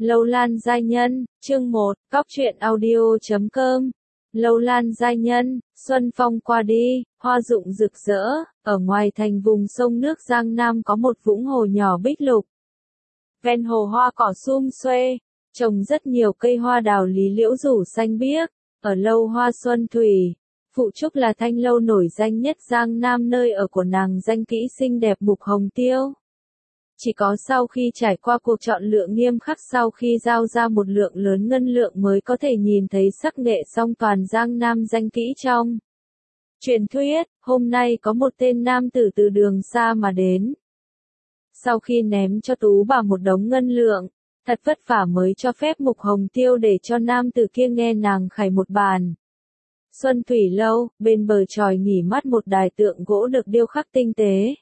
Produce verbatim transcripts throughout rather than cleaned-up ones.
Lâu Lan giai nhân, chương một, cóc truyện audio chấm com. Lâu Lan giai nhân, xuân phong qua đi, hoa rụng rực rỡ, ở ngoài thành vùng sông nước Giang Nam có một vũng hồ nhỏ bích lục. Ven hồ hoa cỏ sum xuê, trồng rất nhiều cây hoa đào lý liễu rủ xanh biếc, ở lâu hoa xuân thủy. Phụ trúc là thanh lâu nổi danh nhất Giang Nam, nơi ở của nàng danh kỹ xinh đẹp Mục Hồng Tiêu. Chỉ có sau khi trải qua cuộc chọn lựa nghiêm khắc, sau khi giao ra một lượng lớn ngân lượng mới có thể nhìn thấy sắc nghệ song toàn Giang Nam danh kỹ trong truyền thuyết. Hôm nay có một tên nam tử từ đường xa mà đến. Sau khi ném cho tú bà một đống ngân lượng, thật vất vả mới cho phép Mục Hồng Tiêu để cho nam tử kia nghe nàng khải một bàn. Xuân Thủy Lâu, bên bờ chòi nghỉ mát một đài tượng gỗ được điêu khắc tinh tế.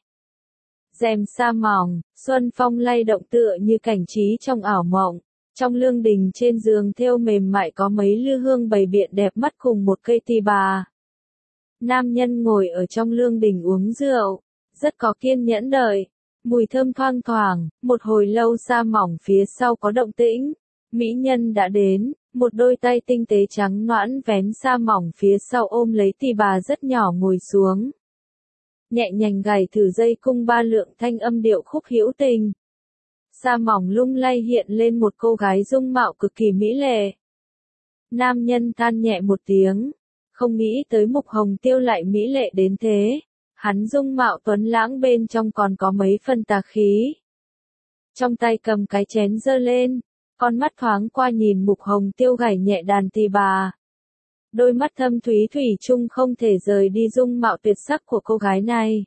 Rèm sa mỏng, xuân phong lay động tựa như cảnh trí trong ảo mộng. Trong lương đình trên giường thêu mềm mại có mấy lư hương bày biện đẹp mắt cùng một cây tỳ bà. Nam nhân ngồi ở trong lương đình uống rượu, rất có kiên nhẫn đợi. Mùi thơm thoang thoảng, một hồi lâu sa mỏng phía sau có động tĩnh. Mỹ nhân đã đến, một đôi tay tinh tế trắng nõn vén sa mỏng phía sau ôm lấy tỳ bà rất nhỏ ngồi xuống. Nhẹ nhàng gảy thử dây cung ba lượng thanh âm điệu khúc hữu tình. Sa mỏng lung lay hiện lên một cô gái dung mạo cực kỳ mỹ lệ. Nam nhân than nhẹ một tiếng, không nghĩ tới Mục Hồng Tiêu lại mỹ lệ đến thế. Hắn dung mạo tuấn lãng bên trong còn có mấy phần tà khí. Trong tay cầm cái chén giơ lên, con mắt thoáng qua nhìn Mục Hồng Tiêu gảy nhẹ đàn tỳ bà. Đôi mắt thâm thúy thủy chung không thể rời đi dung mạo tuyệt sắc của cô gái này.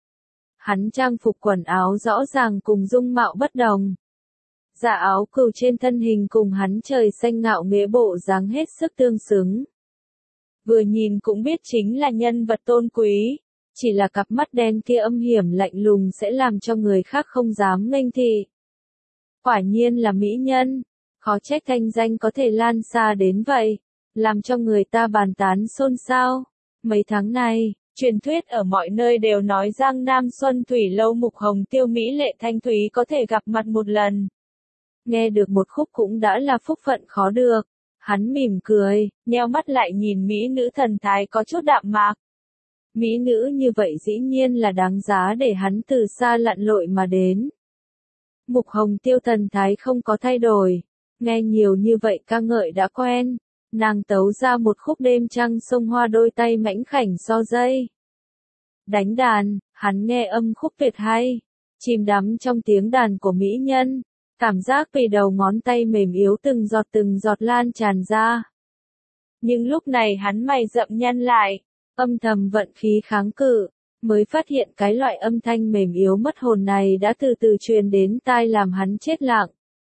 Hắn trang phục quần áo rõ ràng cùng dung mạo bất đồng. Dạ áo cừu trên thân hình cùng hắn trời xanh ngạo nghễ bộ dáng hết sức tương xứng. Vừa nhìn cũng biết chính là nhân vật tôn quý, chỉ là cặp mắt đen kia âm hiểm lạnh lùng sẽ làm cho người khác không dám nghênh thị. Quả nhiên là mỹ nhân, khó trách thanh danh có thể lan xa đến vậy. Làm cho người ta bàn tán xôn xao. Mấy tháng này, truyền thuyết ở mọi nơi đều nói Giang Nam Xuân Thủy Lâu Mục Hồng Tiêu mỹ lệ thanh thúy có thể gặp mặt một lần. Nghe được một khúc cũng đã là phúc phận khó được. Hắn mỉm cười, nheo mắt lại nhìn mỹ nữ thần thái có chút đạm mạc. Mỹ nữ như vậy dĩ nhiên là đáng giá để hắn từ xa lặn lội mà đến. Mục Hồng Tiêu thần thái không có thay đổi. Nghe nhiều như vậy ca ngợi đã quen. Nàng tấu ra một khúc đêm trăng sông hoa, đôi tay mảnh khảnh so dây. Đánh đàn, hắn nghe âm khúc tuyệt hay, chìm đắm trong tiếng đàn của mỹ nhân, cảm giác từ đầu ngón tay mềm yếu từng giọt từng giọt lan tràn ra. Nhưng lúc này hắn mày rậm nhăn lại, âm thầm vận khí kháng cự, mới phát hiện cái loại âm thanh mềm yếu mất hồn này đã từ từ truyền đến tai làm hắn chết lặng.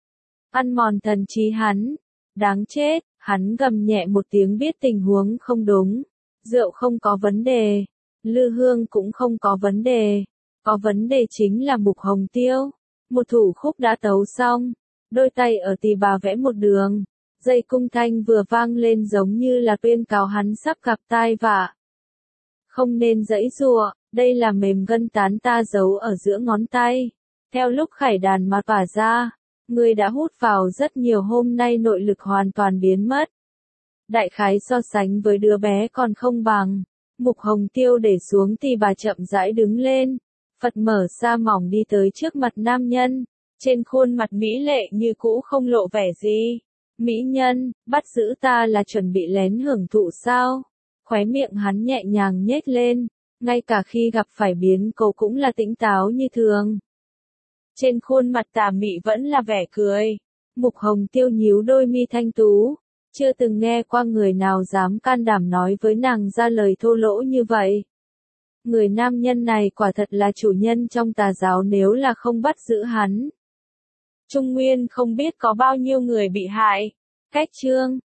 Ăn mòn thần trí hắn, đáng chết. Hắn gầm nhẹ một tiếng biết tình huống không đúng. Rượu không có vấn đề. Lư hương cũng không có vấn đề. Có vấn đề chính là Mục Hồng Tiêu. Một thủ khúc đã tấu xong. Đôi tay ở tỳ bà vẽ một đường. Dây cung thanh vừa vang lên giống như là tuyên cáo hắn sắp gặp tai vạ. Không nên giãy giụa, đây là mềm gân tán ta giấu ở giữa ngón tay. Theo lúc khải đàn mà tỏa ra. Người đã hút vào rất nhiều, hôm nay nội lực hoàn toàn biến mất. Đại khái so sánh với đứa bé còn không bằng. Mục Hồng Tiêu để xuống thì bà chậm rãi đứng lên. Phật mở sa mỏng đi tới trước mặt nam nhân. Trên khuôn mặt mỹ lệ như cũ không lộ vẻ gì. Mỹ nhân, bắt giữ ta là chuẩn bị lén hưởng thụ sao? Khóe miệng hắn nhẹ nhàng nhếch lên. Ngay cả khi gặp phải biến cố cũng là tỉnh táo như thường. Trên khuôn mặt tà mị vẫn là vẻ cười. Mục Hồng Tiêu nhíu đôi mi thanh tú. Chưa từng nghe qua người nào dám can đảm nói với nàng ra lời thô lỗ như vậy. Người nam nhân này quả thật là chủ nhân trong tà giáo nếu là không bắt giữ hắn. Trung Nguyên không biết có bao nhiêu người bị hại. Cách chương.